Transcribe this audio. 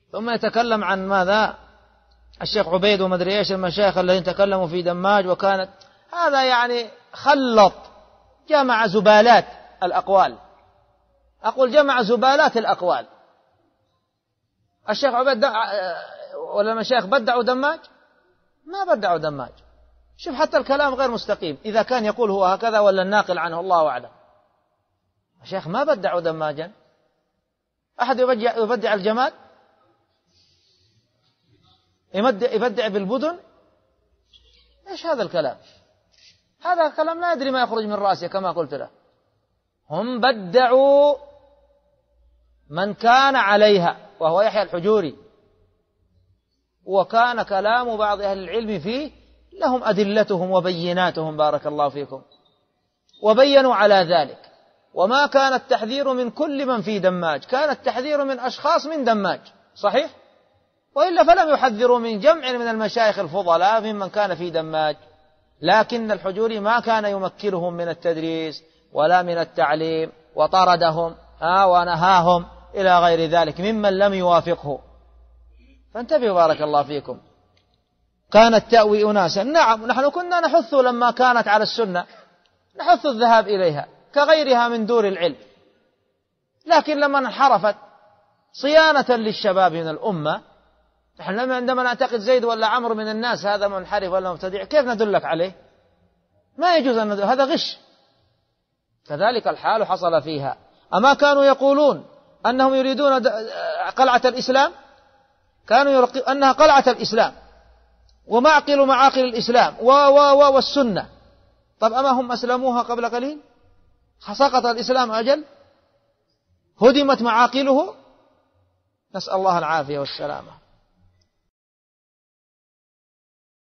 ثم يتكلم عن ماذا؟ الشيخ عبيد ومدري ايش المشايخ الذين تكلموا في دماج وكانت، هذا يعني خلط، جمع زبالات الأقوال، أقول جمع زبالات الأقوال. الشيخ عبيد ولا المشايخ بدعوا دماج؟ ما بدعوا دماج. شوف حتى الكلام غير مستقيم، إذا كان يقول هو هكذا ولا الناقل عنه الله أعلم. الشيخ ما بدعوا دماجا. أحد يبدع الجماد؟ يبدع بالبدن؟ إيش هذا الكلام؟ هذا الكلام لا يدري ما يخرج من رأسه كما قلت له. هم بدعوا من كان عليها وهو يحيى الحجوري، وكان كلام بعض أهل العلم فيه لهم أدلتهم وبيناتهم بارك الله فيكم، وبينوا على ذلك. وما كان التحذير من كل من في دماج، كان التحذير من أشخاص من دماج، صحيح؟ وإلا فلم يحذروا من جمع من المشايخ الفضلاء ممن كان في دماج. لكن الحجوري ما كان يمكنهم من التدريس ولا من التعليم، وطردهم ونهاهم إلى غير ذلك ممن لم يوافقه. فانتبهوا بارك الله فيكم. كانت تأوي أناسا، نعم نحن كنا نحث لما كانت على السنة، نحث الذهاب إليها كغيرها من دور العلم، لكن لما انحرفت صيانة للشباب من الأمة، نحن عندما نعتقد زيد ولا عمرو من الناس هذا منحرف ولا مبتدع، كيف ندلك عليه؟ ما يجوز أن ندل، هذا غش. كذلك الحال حصل فيها. أما كانوا يقولون أنهم يريدون قلعة الإسلام، كانوا أنها قلعة الإسلام ومعقل معاقل الإسلام والسنة. طب أما هم أسلموها قبل قليل؟ سقط الإسلام أجل، هدمت معاقله، نسأل الله العافية والسلامة.